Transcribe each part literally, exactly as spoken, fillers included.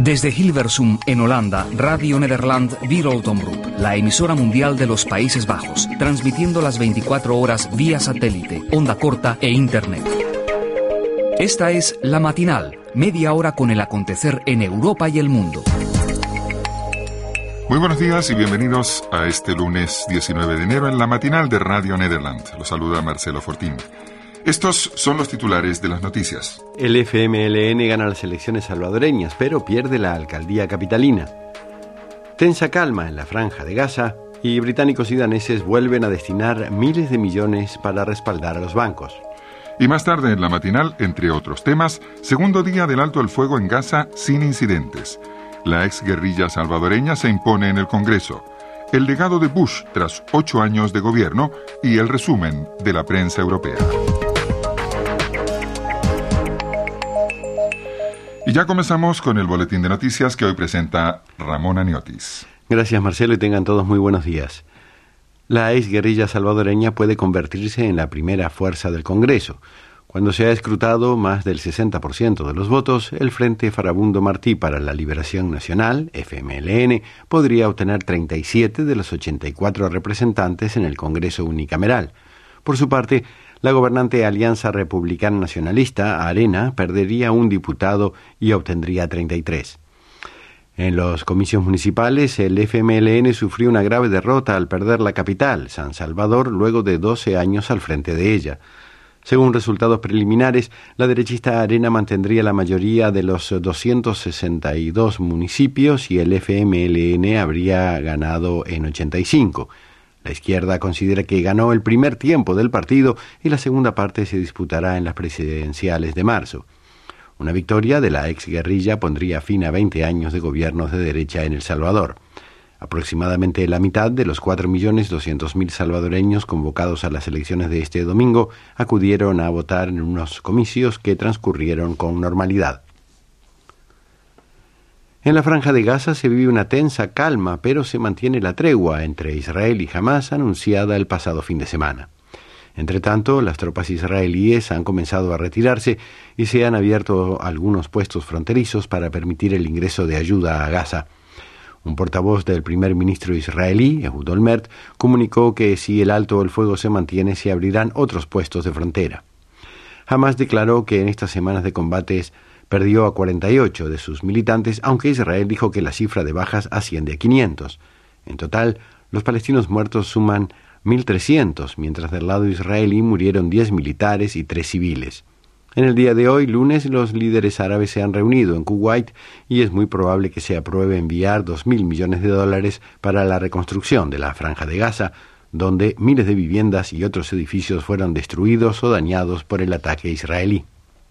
Desde Hilversum, en Holanda, Radio Nederland Wereldomroep, la emisora mundial de los Países Bajos, transmitiendo las veinticuatro horas vía satélite, onda corta e internet. Esta es La Matinal, media hora con el acontecer en Europa y el mundo. Muy buenos días y bienvenidos a este lunes diecinueve de enero en La Matinal de Radio Nederland. Los saluda Marcelo Fortín. Estos son los titulares de las noticias. El F M L N gana las elecciones salvadoreñas, pero pierde la alcaldía capitalina. Tensa calma en la Franja de Gaza y británicos y daneses vuelven a destinar miles de millones para respaldar a los bancos. Y más tarde en La Matinal, entre otros temas, segundo día del alto el fuego en Gaza sin incidentes. La exguerrilla salvadoreña se impone en el Congreso. El legado de Bush tras ocho años de gobierno y el resumen de la prensa europea. Y ya comenzamos con el boletín de noticias que hoy presenta Ramón Aniotis. Gracias, Marcelo, y tengan todos muy buenos días. La exguerrilla salvadoreña puede convertirse en la primera fuerza del Congreso. Cuando se ha escrutado más del sesenta por ciento de los votos, el Frente Farabundo Martí para la Liberación Nacional, F M L N, podría obtener treinta y siete de los ochenta y cuatro representantes en el Congreso unicameral. Por su parte, la gobernante Alianza Republicana Nacionalista, ARENA, perdería un diputado y obtendría treinta y tres. En los comicios municipales, el F M L N sufrió una grave derrota al perder la capital, San Salvador, luego de doce años al frente de ella. Según resultados preliminares, la derechista ARENA mantendría la mayoría de los doscientos sesenta y dos municipios y el F M L N habría ganado en ochenta y cinco. La izquierda considera que ganó el primer tiempo del partido y la segunda parte se disputará en las presidenciales de marzo. Una victoria de la exguerrilla pondría fin a veinte años de gobiernos de derecha en El Salvador. Aproximadamente la mitad de los cuatro millones doscientos mil salvadoreños convocados a las elecciones de este domingo acudieron a votar en unos comicios que transcurrieron con normalidad. En la Franja de Gaza se vive una tensa calma, pero se mantiene la tregua entre Israel y Hamás anunciada el pasado fin de semana. Entretanto, las tropas israelíes han comenzado a retirarse y se han abierto algunos puestos fronterizos para permitir el ingreso de ayuda a Gaza. Un portavoz del primer ministro israelí, Ehud Olmert, comunicó que si el alto el fuego se mantiene, se abrirán otros puestos de frontera. Hamás declaró que en estas semanas de combates perdió a cuarenta y ocho de sus militantes, aunque Israel dijo que la cifra de bajas asciende a quinientos. En total, los palestinos muertos suman mil trescientos, mientras del lado israelí murieron diez militares y tres civiles. En el día de hoy, lunes, los líderes árabes se han reunido en Kuwait y es muy probable que se apruebe enviar dos mil millones de dólares para la reconstrucción de la Franja de Gaza, donde miles de viviendas y otros edificios fueron destruidos o dañados por el ataque israelí.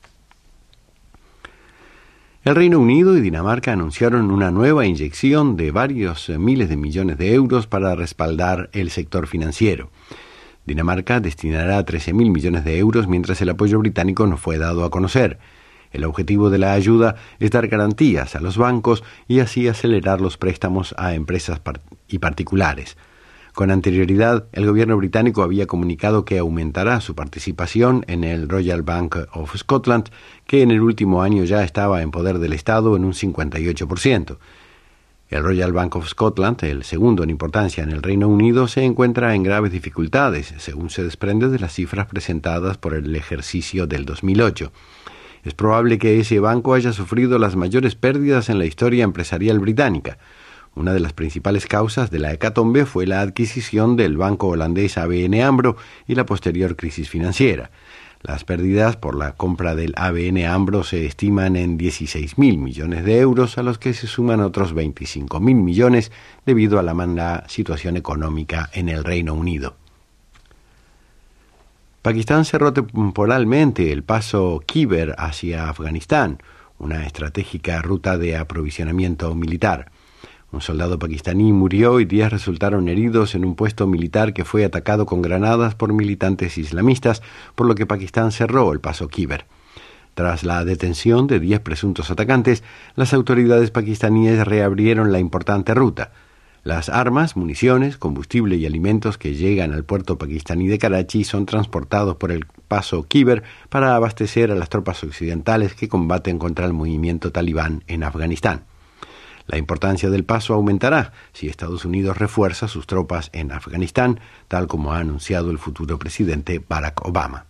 El Reino Unido y Dinamarca anunciaron una nueva inyección de varios miles de millones de euros para respaldar el sector financiero. Dinamarca destinará trece mil millones de euros, mientras el apoyo británico no fue dado a conocer. El objetivo de la ayuda es dar garantías a los bancos y así acelerar los préstamos a empresas par- y particulares. Con anterioridad, el gobierno británico había comunicado que aumentará su participación en el Royal Bank of Scotland, que en el último año ya estaba en poder del Estado en un cincuenta y ocho por ciento. El Royal Bank of Scotland, el segundo en importancia en el Reino Unido, se encuentra en graves dificultades, según se desprende de las cifras presentadas por el ejercicio del dos mil ocho. Es probable que ese banco haya sufrido las mayores pérdidas en la historia empresarial británica. Una de las principales causas de la hecatombe fue la adquisición del banco holandés A B N AMRO y la posterior crisis financiera. Las pérdidas por la compra del A B N AMRO se estiman en dieciséis mil millones de euros, a los que se suman otros veinticinco mil millones debido a la mala situación económica en el Reino Unido. Pakistán cerró temporalmente el paso Khyber hacia Afganistán, una estratégica ruta de aprovisionamiento militar. Un soldado pakistaní murió y diez resultaron heridos en un puesto militar que fue atacado con granadas por militantes islamistas, por lo que Pakistán cerró el paso Khyber. Tras la detención de diez presuntos atacantes, las autoridades pakistaníes reabrieron la importante ruta. Las armas, municiones, combustible y alimentos que llegan al puerto pakistaní de Karachi son transportados por el paso Khyber para abastecer a las tropas occidentales que combaten contra el movimiento talibán en Afganistán. La importancia del paso aumentará si Estados Unidos refuerza sus tropas en Afganistán, tal como ha anunciado el futuro presidente Barack Obama.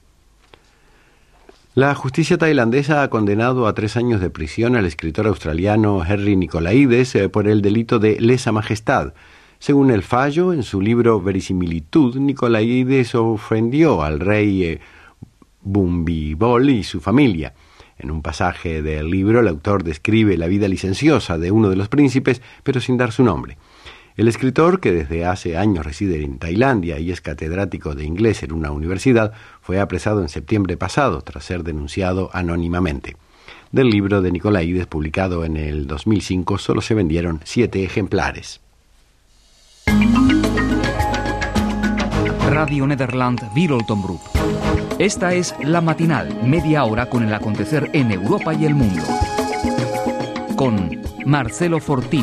La justicia tailandesa ha condenado a tres años de prisión al escritor australiano Henry Nicolaides eh, por el delito de lesa majestad. Según el fallo, en su libro Verisimilitud, Nicolaides ofendió al rey eh, Bhumibol y su familia. En un pasaje del libro, el autor describe la vida licenciosa de uno de los príncipes, pero sin dar su nombre. El escritor, que desde hace años reside en Tailandia y es catedrático de inglés en una universidad, fue apresado en septiembre pasado tras ser denunciado anónimamente. Del libro de Nicolaides, publicado en el dos mil cinco, solo se vendieron siete ejemplares. Radio Nederland Wereldomroep. Esta es La Matinal, media hora con el acontecer en Europa y el mundo. Con Marcelo Fortín.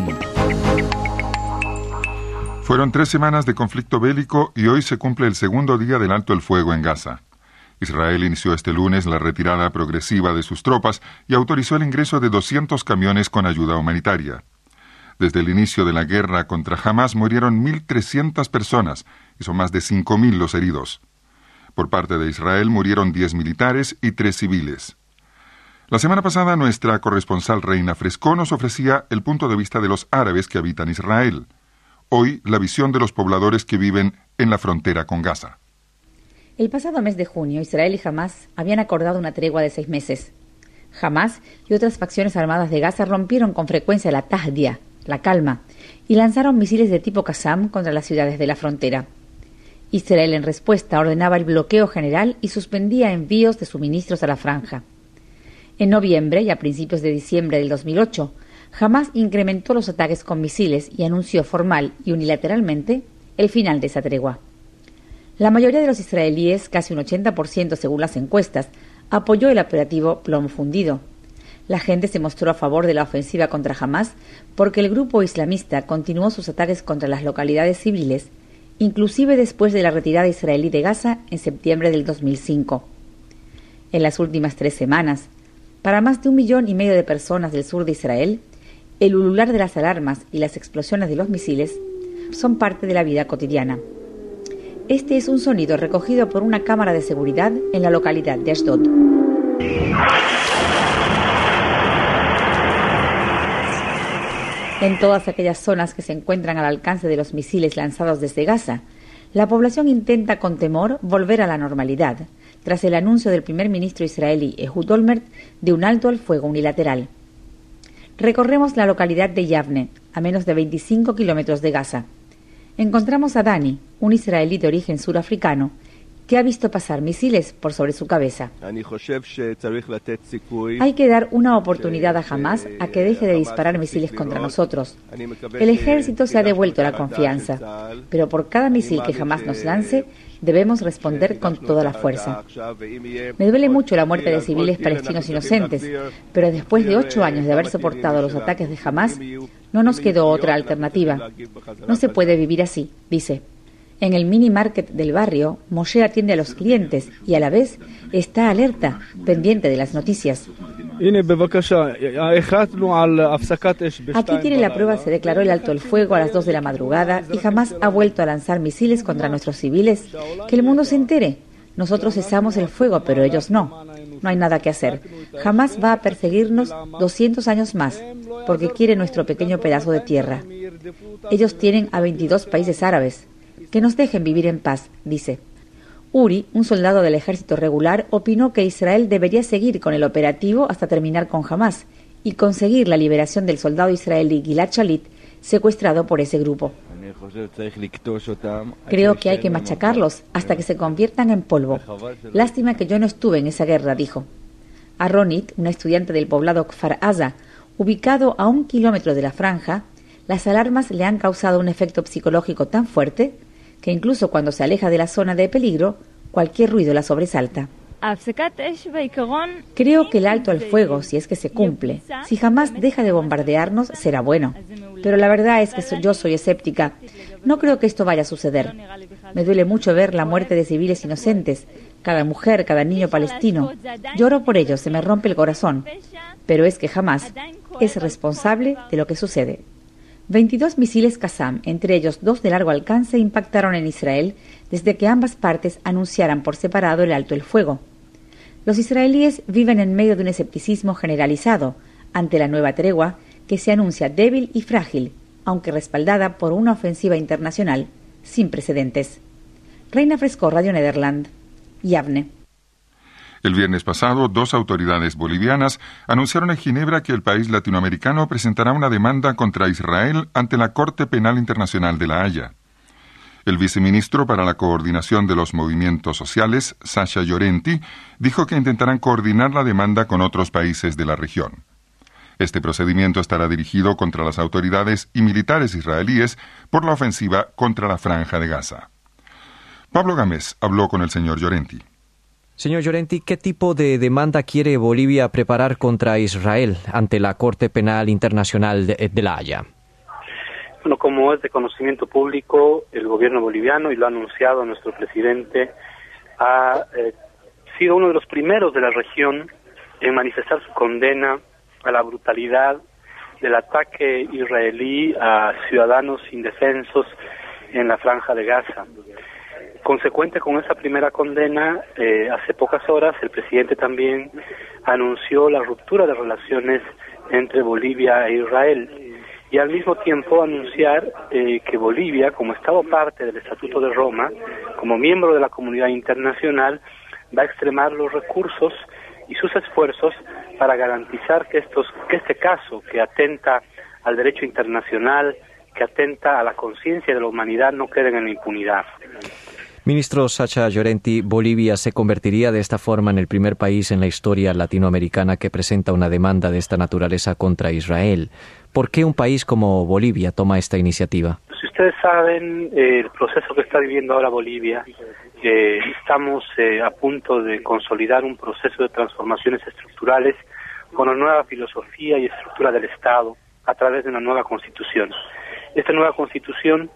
Fueron tres semanas de conflicto bélico y hoy se cumple el segundo día del alto el fuego en Gaza. Israel inició este lunes la retirada progresiva de sus tropas y autorizó el ingreso de doscientos camiones con ayuda humanitaria. Desde el inicio de la guerra contra Hamas murieron mil trescientas personas y son más de cinco mil los heridos. Por parte de Israel murieron diez militares y tres civiles. La semana pasada nuestra corresponsal Reina Frescó nos ofrecía el punto de vista de los árabes que habitan Israel. Hoy, la visión de los pobladores que viven en la frontera con Gaza. El pasado mes de junio, Israel y Hamas habían acordado una tregua de seis meses. Hamas y otras facciones armadas de Gaza rompieron con frecuencia la Tahdia, la calma, y lanzaron misiles de tipo Qassam contra las ciudades de la frontera. Israel, en respuesta, ordenaba el bloqueo general y suspendía envíos de suministros a la franja. En noviembre y a principios de diciembre del dos mil ocho, Hamas incrementó los ataques con misiles y anunció formal y unilateralmente el final de esa tregua. La mayoría de los israelíes, casi un ochenta por ciento según las encuestas, apoyó el operativo Plomo Fundido. La gente se mostró a favor de la ofensiva contra Hamas porque el grupo islamista continuó sus ataques contra las localidades civiles, inclusive después de la retirada israelí de Gaza en septiembre del dos mil cinco. En las últimas tres semanas, para más de un millón y medio de personas del sur de Israel, el ulular de las alarmas y las explosiones de los misiles son parte de la vida cotidiana. Este es un sonido recogido por una cámara de seguridad en la localidad de Ashdod. En todas aquellas zonas que se encuentran al alcance de los misiles lanzados desde Gaza, la población intenta con temor volver a la normalidad, tras el anuncio del primer ministro israelí Ehud Olmert de un alto al fuego unilateral. Recorremos la localidad de Yavne, a menos de veinticinco kilómetros de Gaza. Encontramos a Dani, un israelí de origen surafricano, que ha visto pasar misiles por sobre su cabeza. Hay que dar una oportunidad a Hamas a que deje de disparar misiles contra nosotros. El ejército se ha devuelto la confianza, pero por cada misil que Hamas nos lance, debemos responder con toda la fuerza. Me duele mucho la muerte de civiles palestinos inocentes, pero después de ocho años de haber soportado los ataques de Hamas, no nos quedó otra alternativa. No se puede vivir así, dice. En el mini market del barrio, Moshe atiende a los clientes y a la vez está alerta, pendiente de las noticias. Aquí tiene la prueba, se declaró el alto el fuego a las dos de la madrugada y jamás ha vuelto a lanzar misiles contra nuestros civiles. Que el mundo se entere. Nosotros cesamos el fuego, pero ellos no. No hay nada que hacer. Jamás va a perseguirnos doscientos años más, porque quiere nuestro pequeño pedazo de tierra. Ellos tienen a veintidós países árabes. Que nos dejen vivir en paz, dice. Uri, un soldado del ejército regular, opinó que Israel debería seguir con el operativo hasta terminar con Hamas y conseguir la liberación del soldado israelí Gilad Shalit, secuestrado por ese grupo. Creo que hay que machacarlos hasta que se conviertan en polvo. Lástima que yo no estuve en esa guerra, dijo. A Ronit, una estudiante del poblado Kfar Aza, ubicado a un kilómetro de la franja, las alarmas le han causado un efecto psicológico tan fuerte que incluso cuando se aleja de la zona de peligro, cualquier ruido la sobresalta. Creo que el alto al fuego, si es que se cumple, si jamás deja de bombardearnos, será bueno. Pero la verdad es que yo soy escéptica. No creo que esto vaya a suceder. Me duele mucho ver la muerte de civiles inocentes, cada mujer, cada niño palestino. Lloro por ellos, se me rompe el corazón. Pero es que jamás es responsable de lo que sucede. veintidós misiles Qassam, entre ellos dos de largo alcance, impactaron en Israel desde que ambas partes anunciaran por separado el alto el fuego. Los israelíes viven en medio de un escepticismo generalizado ante la nueva tregua que se anuncia débil y frágil, aunque respaldada por una ofensiva internacional sin precedentes. Reina Fresco, Radio Nederland, Yavne. El viernes pasado, dos autoridades bolivianas anunciaron en Ginebra que el país latinoamericano presentará una demanda contra Israel ante la Corte Penal Internacional de La Haya. El viceministro para la Coordinación de los Movimientos Sociales, Sasha Llorenti, dijo que intentarán coordinar la demanda con otros países de la región. Este procedimiento estará dirigido contra las autoridades y militares israelíes por la ofensiva contra la Franja de Gaza. Pablo Gámez habló con el señor Llorenti. Señor Llorenti, ¿qué tipo de demanda quiere Bolivia preparar contra Israel ante la Corte Penal Internacional de, de La Haya? Bueno, como es de conocimiento público, el gobierno boliviano, y lo ha anunciado nuestro presidente, ha eh, sido uno de los primeros de la región en manifestar su condena a la brutalidad del ataque israelí a ciudadanos indefensos en la Franja de Gaza. Consecuente con esa primera condena, eh, hace pocas horas el presidente también anunció la ruptura de relaciones entre Bolivia e Israel y al mismo tiempo anunciar eh, que Bolivia, como Estado parte del Estatuto de Roma, como miembro de la comunidad internacional, va a extremar los recursos y sus esfuerzos para garantizar que estos, que este caso, que atenta al derecho internacional, que atenta a la conciencia de la humanidad, no queden en la impunidad. Ministro Sasha Llorenti, ¿Bolivia se convertiría de esta forma en el primer país en la historia latinoamericana que presenta una demanda de esta naturaleza contra Israel? ¿Por qué un país como Bolivia toma esta iniciativa? Si ustedes saben, eh, el proceso que está viviendo ahora Bolivia, eh, estamos eh, a punto de consolidar un proceso de transformaciones estructurales con una nueva filosofía y estructura del Estado a través de una nueva constitución. Esta nueva constitución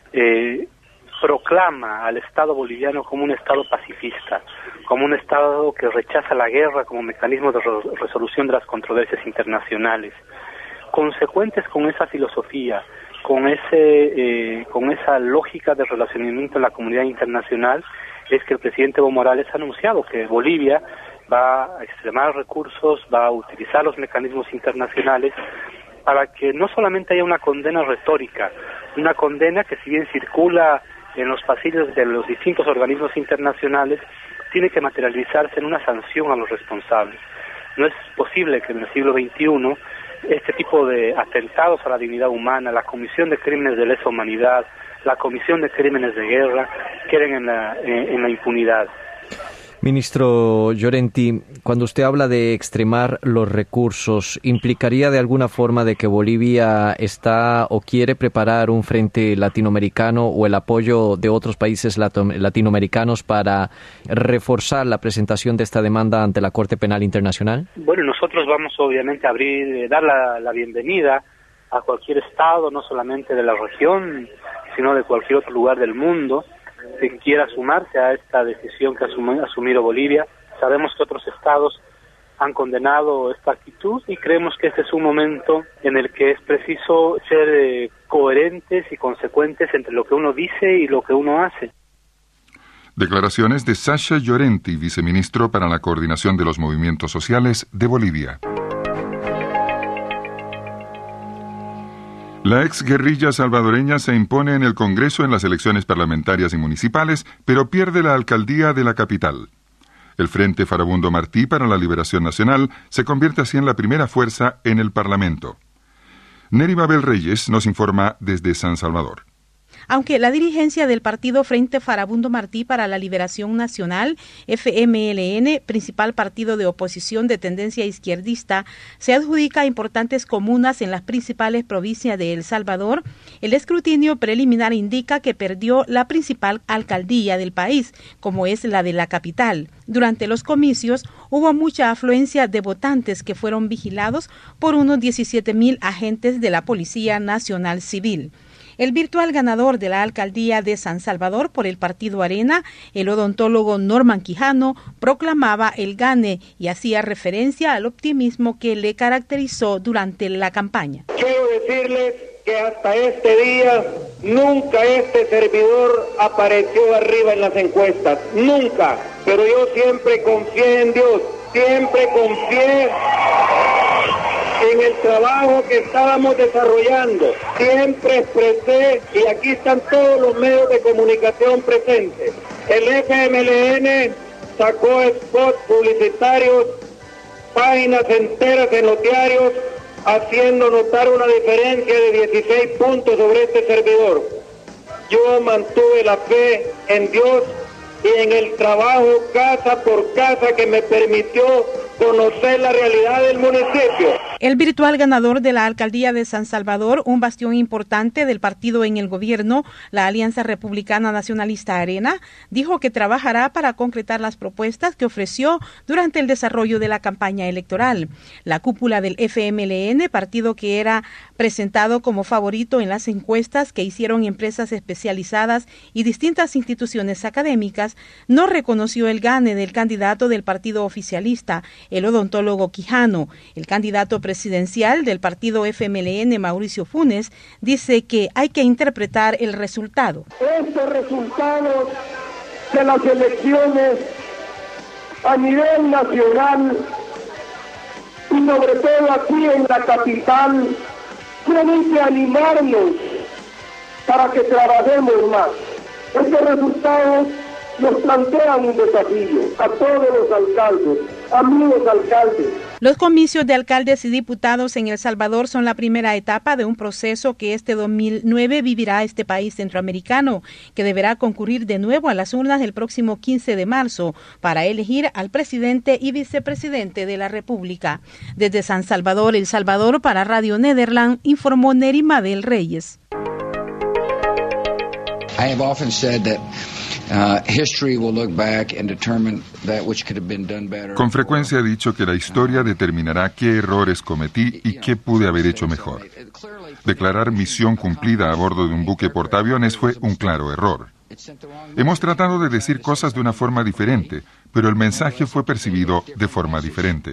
eh, proclama al Estado boliviano como un Estado pacifista, como un Estado que rechaza la guerra como mecanismo de re- resolución de las controversias internacionales. Consecuentes con esa filosofía, con ese, eh, con esa lógica de relacionamiento en la comunidad internacional, es que el presidente Evo Morales ha anunciado que Bolivia va a extremar recursos, va a utilizar los mecanismos internacionales para que no solamente haya una condena retórica, una condena que si bien circula en los pasillos de los distintos organismos internacionales, tiene que materializarse en una sanción a los responsables. No es posible que en el siglo veintiuno este tipo de atentados a la dignidad humana, la comisión de crímenes de lesa humanidad, la comisión de crímenes de guerra, queden en la, en, en la impunidad. Ministro Llorenti, cuando usted habla de extremar los recursos, ¿implicaría de alguna forma de que Bolivia está o quiere preparar un frente latinoamericano o el apoyo de otros países latinoamericanos para reforzar la presentación de esta demanda ante la Corte Penal Internacional? Bueno, nosotros vamos obviamente a abrir, dar la, la bienvenida a cualquier Estado, no solamente de la región, sino de cualquier otro lugar del mundo, que quiera sumarse a esta decisión que ha asumido Bolivia. Sabemos que otros estados han condenado esta actitud y creemos que este es un momento en el que es preciso ser eh, coherentes y consecuentes entre lo que uno dice y lo que uno hace. Declaraciones de Sasha Llorenti, viceministro para la Coordinación de los Movimientos Sociales de Bolivia. La exguerrilla salvadoreña se impone en el Congreso en las elecciones parlamentarias y municipales, pero pierde la alcaldía de la capital. El Frente Farabundo Martí para la Liberación Nacional se convierte así en la primera fuerza en el Parlamento. Neri Babel Reyes nos informa desde San Salvador. Aunque la dirigencia del partido Frente Farabundo Martí para la Liberación Nacional, F M L N, principal partido de oposición de tendencia izquierdista, se adjudica importantes comunas en las principales provincias de El Salvador, el escrutinio preliminar indica que perdió la principal alcaldía del país, como es la de la capital. Durante los comicios hubo mucha afluencia de votantes que fueron vigilados por unos diecisiete mil agentes de la Policía Nacional Civil. El virtual ganador de la alcaldía de San Salvador por el partido Arena, el odontólogo Norman Quijano, proclamaba el gane y hacía referencia al optimismo que le caracterizó durante la campaña. Quiero decirles que hasta este día nunca este servidor apareció arriba en las encuestas, nunca, pero yo siempre confié en Dios, siempre confié en el trabajo que estábamos desarrollando. Siempre expresé, y aquí están todos los medios de comunicación presentes, el F M L N sacó spots publicitarios, páginas enteras en los diarios, haciendo notar una diferencia de dieciséis puntos sobre este servidor. Yo mantuve la fe en Dios y en el trabajo casa por casa que me permitió conocer la realidad del municipio. El virtual ganador de la alcaldía de San Salvador, un bastión importante del partido en el gobierno, la Alianza Republicana Nacionalista Arena, dijo que trabajará para concretar las propuestas que ofreció durante el desarrollo de la campaña electoral. La cúpula del F M L N, partido que era presentado como favorito en las encuestas que hicieron empresas especializadas y distintas instituciones académicas, no reconoció el gane del candidato del partido oficialista, el odontólogo Quijano. El candidato presidencial del partido F M L N, Mauricio Funes, dice que hay que interpretar el resultado. Estos resultados de las elecciones a nivel nacional y sobre todo aquí en la capital tienen que animarnos para que trabajemos más. Estos resultados nos plantean un desafío a todos los alcaldes, amigos alcaldes. Los comicios de alcaldes y diputados en El Salvador son la primera etapa de un proceso que este dos mil nueve vivirá este país centroamericano, que deberá concurrir de nuevo a las urnas el próximo quince de marzo para elegir al presidente y vicepresidente de la República. Desde San Salvador, El Salvador, para Radio Nederland, informó Nerima del Reyes. I have often said that Uh, history will look back and determine that which could have been done better. Con frecuencia he dicho que la historia determinará qué errores cometí y qué pude haber hecho mejor. Declarar misión cumplida a bordo de un buque portaaviones fue un claro error. Hemos tratado de decir cosas de una forma diferente, pero el mensaje fue percibido de forma diferente.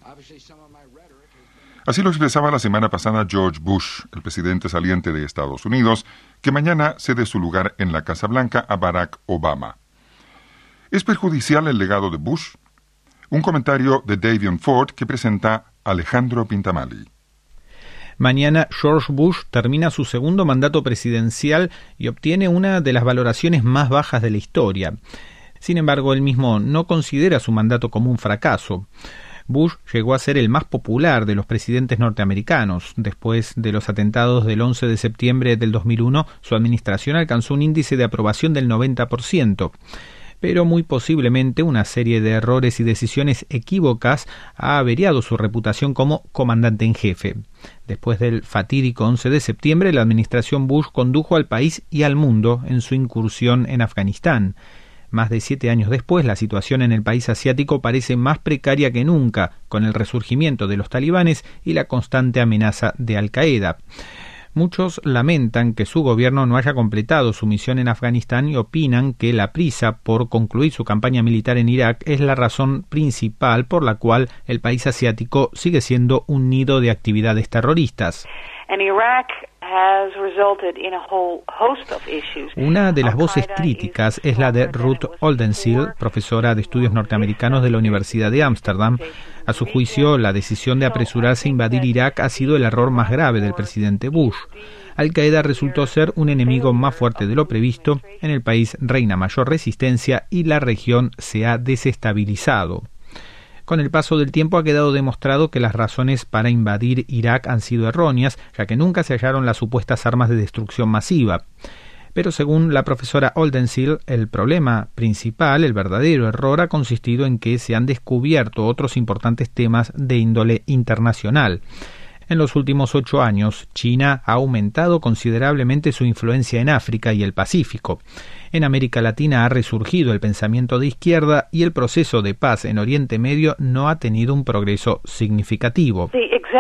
Así lo expresaba la semana pasada George Bush, el presidente saliente de Estados Unidos, que mañana cede su lugar en la Casa Blanca a Barack Obama. ¿Es perjudicial el legado de Bush? Un comentario de Davion Ford que presenta Alejandro Pintamali. Mañana George Bush termina su segundo mandato presidencial y obtiene una de las valoraciones más bajas de la historia. Sin embargo, él mismo no considera su mandato como un fracaso. Bush llegó a ser el más popular de los presidentes norteamericanos. Después de los atentados del once de septiembre del dos mil uno, su administración alcanzó un índice de aprobación del noventa por ciento. Pero muy posiblemente una serie de errores y decisiones equívocas ha averiado su reputación como comandante en jefe. Después del fatídico once de septiembre, la administración Bush condujo al país y al mundo en su incursión en Afganistán. Más de siete años después, la situación en el país asiático parece más precaria que nunca, con el resurgimiento de los talibanes y la constante amenaza de Al-Qaeda. Muchos lamentan que su gobierno no haya completado su misión en Afganistán y opinan que la prisa por concluir su campaña militar en Irak es la razón principal por la cual el país asiático sigue siendo un nido de actividades terroristas. Una de las voces críticas es la de Ruth Oldenziel, profesora de estudios norteamericanos de la Universidad de Ámsterdam. A su juicio, la decisión de apresurarse a invadir Irak ha sido el error más grave del presidente Bush. Al-Qaeda resultó ser un enemigo más fuerte de lo previsto, en el país reina mayor resistencia y la región se ha desestabilizado. Con el paso del tiempo ha quedado demostrado que las razones para invadir Irak han sido erróneas, ya que nunca se hallaron las supuestas armas de destrucción masiva. Pero según la profesora Oldenziel, el problema principal, el verdadero error, ha consistido en que se han descubierto otros importantes temas de índole internacional. En los últimos ocho años, China ha aumentado considerablemente su influencia en África y el Pacífico. En América Latina ha resurgido el pensamiento de izquierda y el proceso de paz en Oriente Medio no ha tenido un progreso significativo.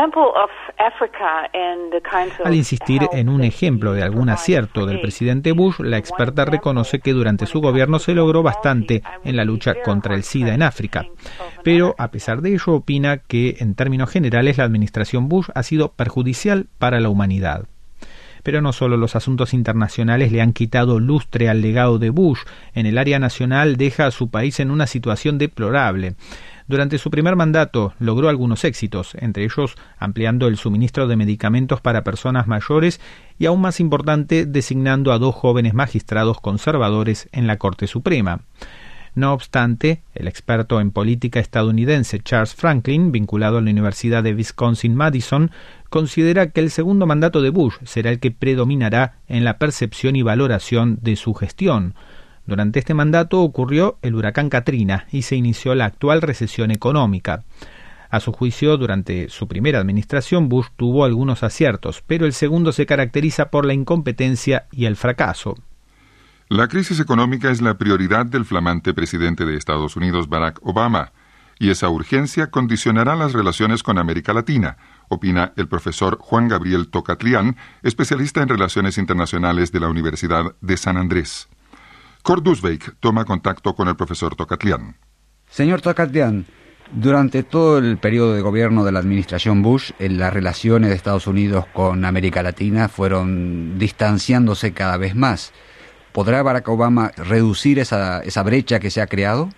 Al insistir en un ejemplo de algún acierto del presidente Bush, la experta reconoce que durante su gobierno se logró bastante en la lucha contra el SIDA en África. Pero, a pesar de ello, opina que, en términos generales, la administración Bush ha sido perjudicial para la humanidad. Pero no solo los asuntos internacionales le han quitado lustre al legado de Bush. En el área nacional deja a su país en una situación deplorable. Durante su primer mandato logró algunos éxitos, entre ellos ampliando el suministro de medicamentos para personas mayores y, aún más importante, designando a dos jóvenes magistrados conservadores en la Corte Suprema. No obstante, el experto en política estadounidense Charles Franklin, vinculado a la Universidad de Wisconsin-Madison, considera que el segundo mandato de Bush será el que predominará en la percepción y valoración de su gestión. Durante este mandato ocurrió el huracán Katrina y se inició la actual recesión económica. A su juicio, durante su primera administración, Bush tuvo algunos aciertos, pero el segundo se caracteriza por la incompetencia y el fracaso. La crisis económica es la prioridad del flamante presidente de Estados Unidos, Barack Obama, y esa urgencia condicionará las relaciones con América Latina, opina el profesor Juan Gabriel Tocatlián, especialista en relaciones internacionales de la Universidad de San Andrés. Kurt Dusbeck toma contacto con el profesor Tocatlián. Señor Tocatlián, durante todo el periodo de gobierno de la administración Bush, las relaciones de Estados Unidos con América Latina fueron distanciándose cada vez más. ¿Podrá Barack Obama reducir esa, esa brecha que se ha creado?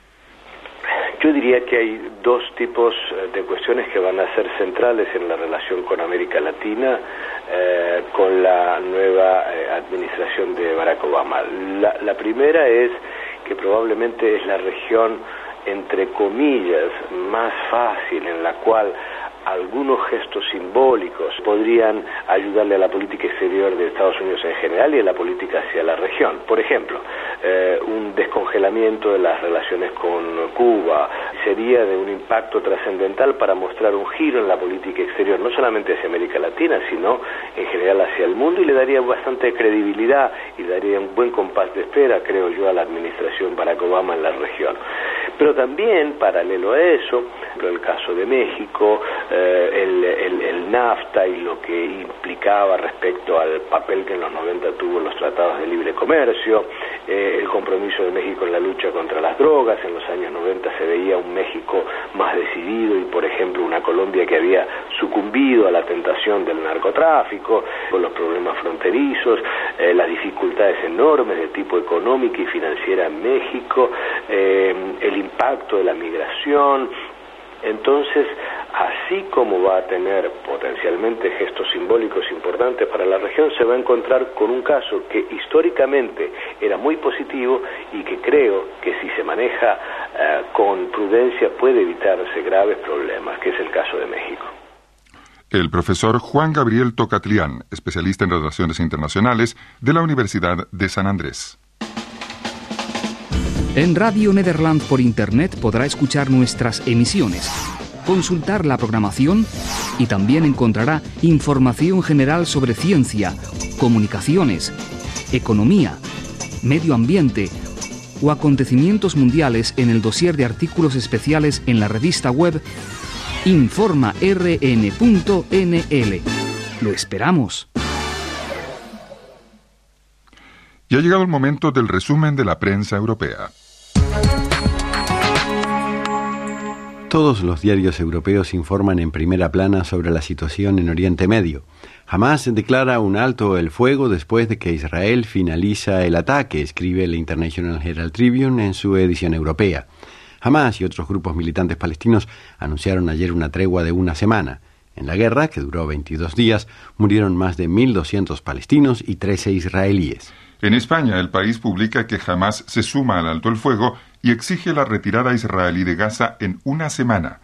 Yo diría que hay dos tipos de cuestiones que van a ser centrales en la relación con América Latina eh, con la nueva eh, administración de Barack Obama. La, la primera es que probablemente es la región, entre comillas, más fácil en la cual algunos gestos simbólicos podrían ayudarle a la política exterior de Estados Unidos en general y a la política hacia la región. Por ejemplo, eh, un descongelamiento de las relaciones con Cuba sería de un impacto trascendental para mostrar un giro en la política exterior, no solamente hacia América Latina, sino en general hacia el mundo, y le daría bastante credibilidad y le daría un buen compás de espera, creo yo, a la administración Barack Obama en la región. Pero también, paralelo a eso, por el caso de México, eh, el, el, el NAFTA y lo que implicaba respecto al papel que en los noventa tuvo los tratados de libre comercio, eh, el compromiso de México en la lucha contra las drogas. En los años noventa se veía un México más decidido y, por ejemplo, una Colombia que había sucumbido a la tentación del narcotráfico, con los problemas fronterizos, eh, las dificultades enormes de tipo económica y financiera en México, eh, el impacto de la migración. Entonces, así como va a tener potencialmente gestos simbólicos importantes para la región, se va a encontrar con un caso que históricamente era muy positivo y que creo que si se maneja eh, con prudencia puede evitarse graves problemas, que es el caso de México. El profesor Juan Gabriel Tocatlián, especialista en relaciones internacionales de la Universidad de San Andrés. En Radio Nederland por Internet podrá escuchar nuestras emisiones, consultar la programación y también encontrará información general sobre ciencia, comunicaciones, economía, medio ambiente o acontecimientos mundiales en el dossier de artículos especiales en la revista web informa r n punto n l. Lo esperamos. Y ha llegado el momento del resumen de la prensa europea. Todos los diarios europeos informan en primera plana sobre la situación en Oriente Medio. Hamás declara un alto el fuego después de que Israel finaliza el ataque, escribe el International Herald Tribune en su edición europea. Hamás y otros grupos militantes palestinos anunciaron ayer una tregua de una semana. En la guerra, que duró veintidós días, murieron más de mil doscientos palestinos y trece israelíes. En España, El País publica que Hamás se suma al alto el fuego y exige la retirada israelí de Gaza en una semana.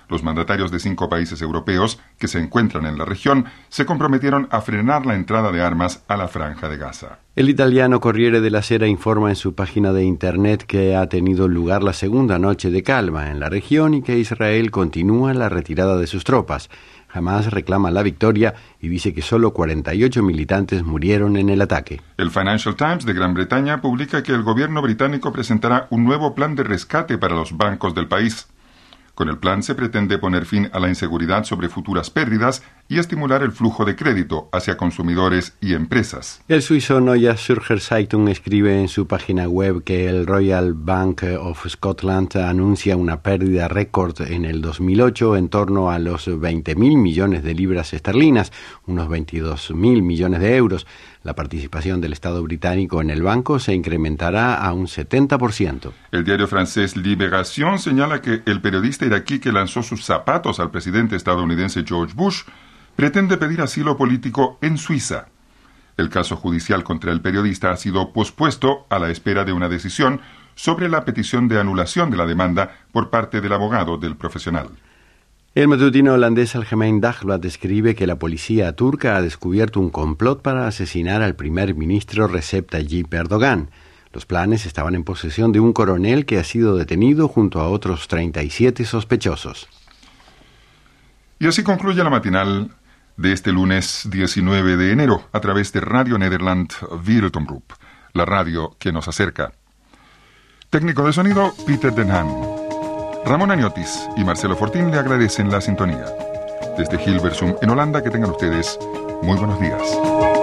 Los mandatarios de cinco países europeos que se encuentran en la región se comprometieron a frenar la entrada de armas a la Franja de Gaza. El italiano Corriere della Sera informa en su página de internet que ha tenido lugar la segunda noche de calma en la región y que Israel continúa la retirada de sus tropas. Hamas reclama la victoria y dice que solo cuarenta y ocho militantes murieron en el ataque. El Financial Times de Gran Bretaña publica que el gobierno británico presentará un nuevo plan de rescate para los bancos del país. Con el plan se pretende poner fin a la inseguridad sobre futuras pérdidas y estimular el flujo de crédito hacia consumidores y empresas. El suizo Neue Zürcher Zeitung escribe en su página web que el Royal Bank of Scotland anuncia una pérdida récord en el dos mil ocho en torno a los veinte mil millones de libras esterlinas, unos veintidós mil millones de euros. La participación del Estado británico en el banco se incrementará a un setenta por ciento. El diario francés Libération señala que el periodista iraquí que lanzó sus zapatos al presidente estadounidense George Bush pretende pedir asilo político en Suiza. El caso judicial contra el periodista ha sido pospuesto a la espera de una decisión sobre la petición de anulación de la demanda por parte del abogado del profesional. El matutino holandés Algemeen Dagblad describe que la policía turca ha descubierto un complot para asesinar al primer ministro Recep Tayyip Erdogan. Los planes estaban en posesión de un coronel que ha sido detenido junto a otros treinta y siete sospechosos. Y así concluye la matinal de este lunes diecinueve de enero a través de Radio Nederland Wereldomroep, la radio que nos acerca. Técnico de sonido, Peter Den Haan. Ramón Aniotis y Marcelo Fortín le agradecen la sintonía. Desde Hilversum, en Holanda, que tengan ustedes muy buenos días.